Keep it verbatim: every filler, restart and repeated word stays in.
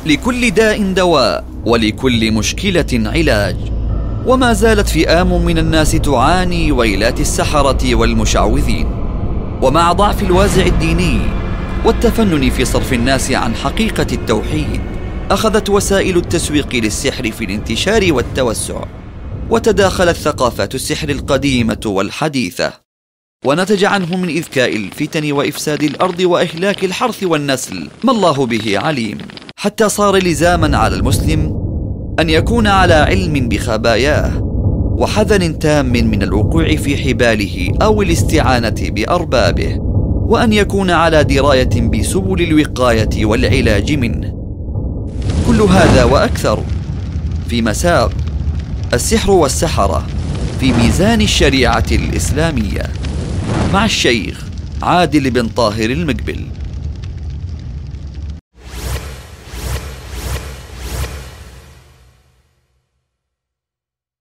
لكل داء دواء، ولكل مشكلة علاج. وما زالت فئام من الناس تعاني ويلات السحرة والمشعوذين. ومع ضعف الوازع الديني والتفنن في صرف الناس عن حقيقة التوحيد، أخذت وسائل التسويق للسحر في الانتشار والتوسع، وتداخلت ثقافات السحر القديمة والحديثة، ونتج عنه من إذكاء الفتن وإفساد الأرض وإهلاك الحرث والنسل ما الله به عليم، حتى صار لزاما على المسلم أن يكون على علم بخباياه وحذر تام من الوقوع في حباله أو الاستعانة بأربابه، وأن يكون على دراية بسبل الوقاية والعلاج منه. كل هذا وأكثر في مساق السحر والسحرة في ميزان الشريعة الإسلامية، مع الشيخ عادل بن طاهر المقبل.